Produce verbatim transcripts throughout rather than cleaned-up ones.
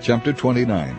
Chapter twenty-nine.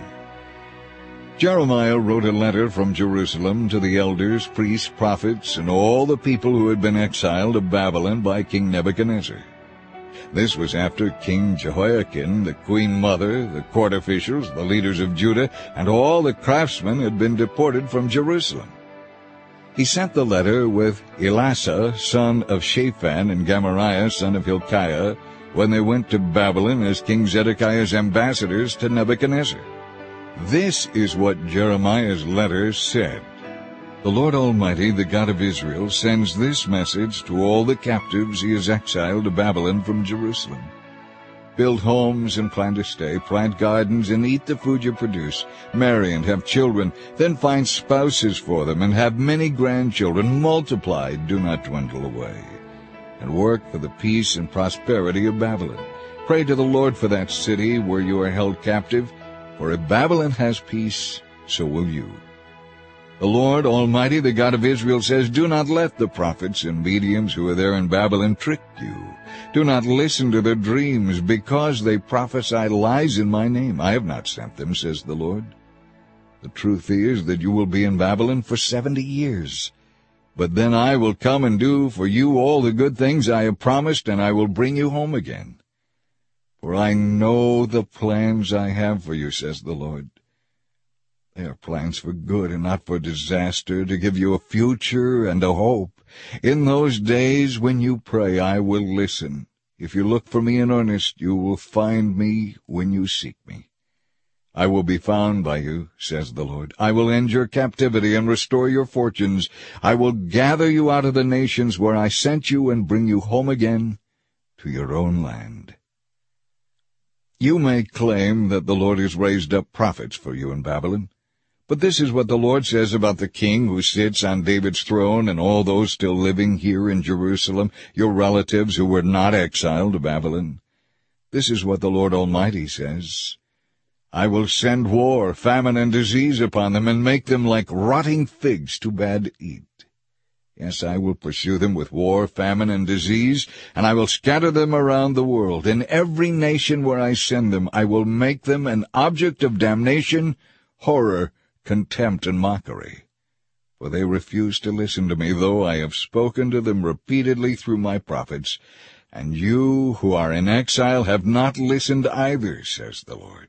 Jeremiah wrote a letter from Jerusalem to the elders, priests, prophets, and all the people who had been exiled of Babylon by King Nebuchadnezzar. This was after King Jehoiakim, the queen mother, the court officials, the leaders of Judah, and all the craftsmen had been deported from Jerusalem. He sent the letter with Elasah, son of Shaphan, and Gemariah, son of Hilkiah, when they went to Babylon as King Zedekiah's ambassadors to Nebuchadnezzar. This is what Jeremiah's letter said. The Lord Almighty, the God of Israel, sends this message to all the captives he has exiled to Babylon from Jerusalem. Build homes and plan to stay, plant gardens and eat the food you produce, marry and have children, then find spouses for them and have many grandchildren. Multiply, do not dwindle away, and work for the peace and prosperity of Babylon. Pray to the Lord for that city where you are held captive, for if Babylon has peace, so will you. The Lord Almighty, the God of Israel, says, do not let the prophets and mediums who are there in Babylon trick you. Do not listen to their dreams, because they prophesy lies in my name. I have not sent them, says the Lord. The truth is that you will be in Babylon for seventy years. But then I will come and do for you all the good things I have promised, and I will bring you home again. For I know the plans I have for you, says the Lord. They are plans for good and not for disaster, to give you a future and a hope. In those days when you pray, I will listen. If you look for me in earnest, you will find me when you seek me. I will be found by you, says the Lord. I will end your captivity and restore your fortunes. I will gather you out of the nations where I sent you and bring you home again to your own land. You may claim that the Lord has raised up prophets for you in Babylon. But this is what the Lord says about the king who sits on David's throne and all those still living here in Jerusalem, your relatives who were not exiled to Babylon. This is what the Lord Almighty says. I will send war, famine, and disease upon them, and make them like rotting figs too bad to eat. Yes, I will pursue them with war, famine, and disease, and I will scatter them around the world. In every nation where I send them, I will make them an object of damnation, horror, contempt, and mockery. For they refuse to listen to me, though I have spoken to them repeatedly through my prophets. And you who are in exile have not listened either, says the Lord.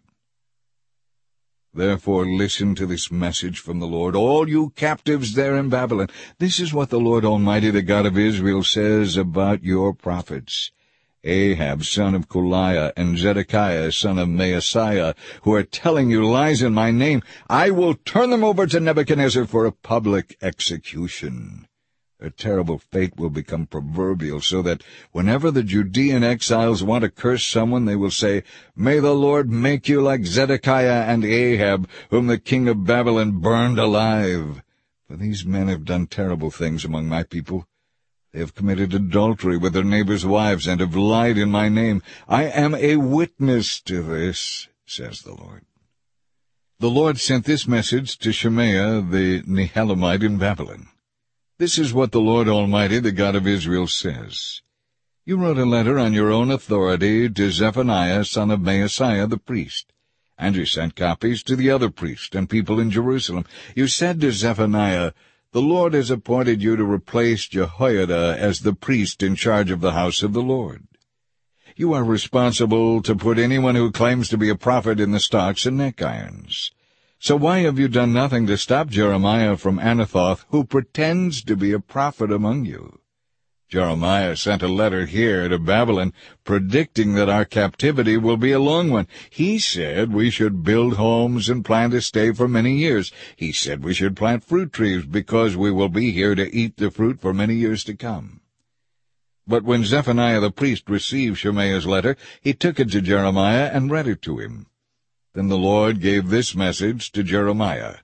Therefore listen to this message from the Lord, all you captives there in Babylon. This is what the Lord Almighty, the God of Israel, says about your prophets. Ahab, son of Kuliah, and Zedekiah, son of Maaseiah, who are telling you lies in my name, I will turn them over to Nebuchadnezzar for a public execution. Their terrible fate will become proverbial, so that whenever the Judean exiles want to curse someone, they will say, May the Lord make you like Zedekiah and Ahab, whom the king of Babylon burned alive. For these men have done terrible things among my people. They have committed adultery with their neighbors' wives and have lied in my name. I am a witness to this, says the Lord. The Lord sent this message to Shemaiah the Nehelamite in Babylon. This is what the Lord Almighty, the God of Israel, says. You wrote a letter on your own authority to Zephaniah, son of Maaseiah the priest, and you sent copies to the other priests and people in Jerusalem. You said to Zephaniah, The Lord has appointed you to replace Jehoiada as the priest in charge of the house of the Lord. You are responsible to put anyone who claims to be a prophet in the stocks and neck irons. So why have you done nothing to stop Jeremiah from Anathoth, who pretends to be a prophet among you? Jeremiah sent a letter here to Babylon, predicting that our captivity will be a long one. He said we should build homes and plan to stay for many years. He said we should plant fruit trees, because we will be here to eat the fruit for many years to come. But when Zephaniah the priest received Shemaiah's letter, he took it to Jeremiah and read it to him. Then the Lord gave this message to Jeremiah.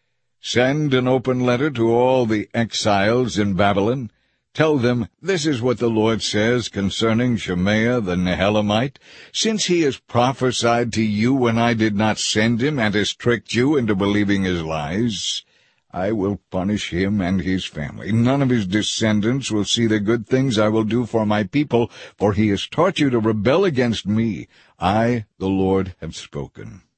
Send an open letter to all the exiles in Babylon. Tell them, this is what the Lord says concerning Shemaiah the Nehelamite. Since he has prophesied to you when I did not send him, and has tricked you into believing his lies, I will punish him and his family. None of his descendants will see the good things I will do for my people, for he has taught you to rebel against me. I, the Lord, have spoken.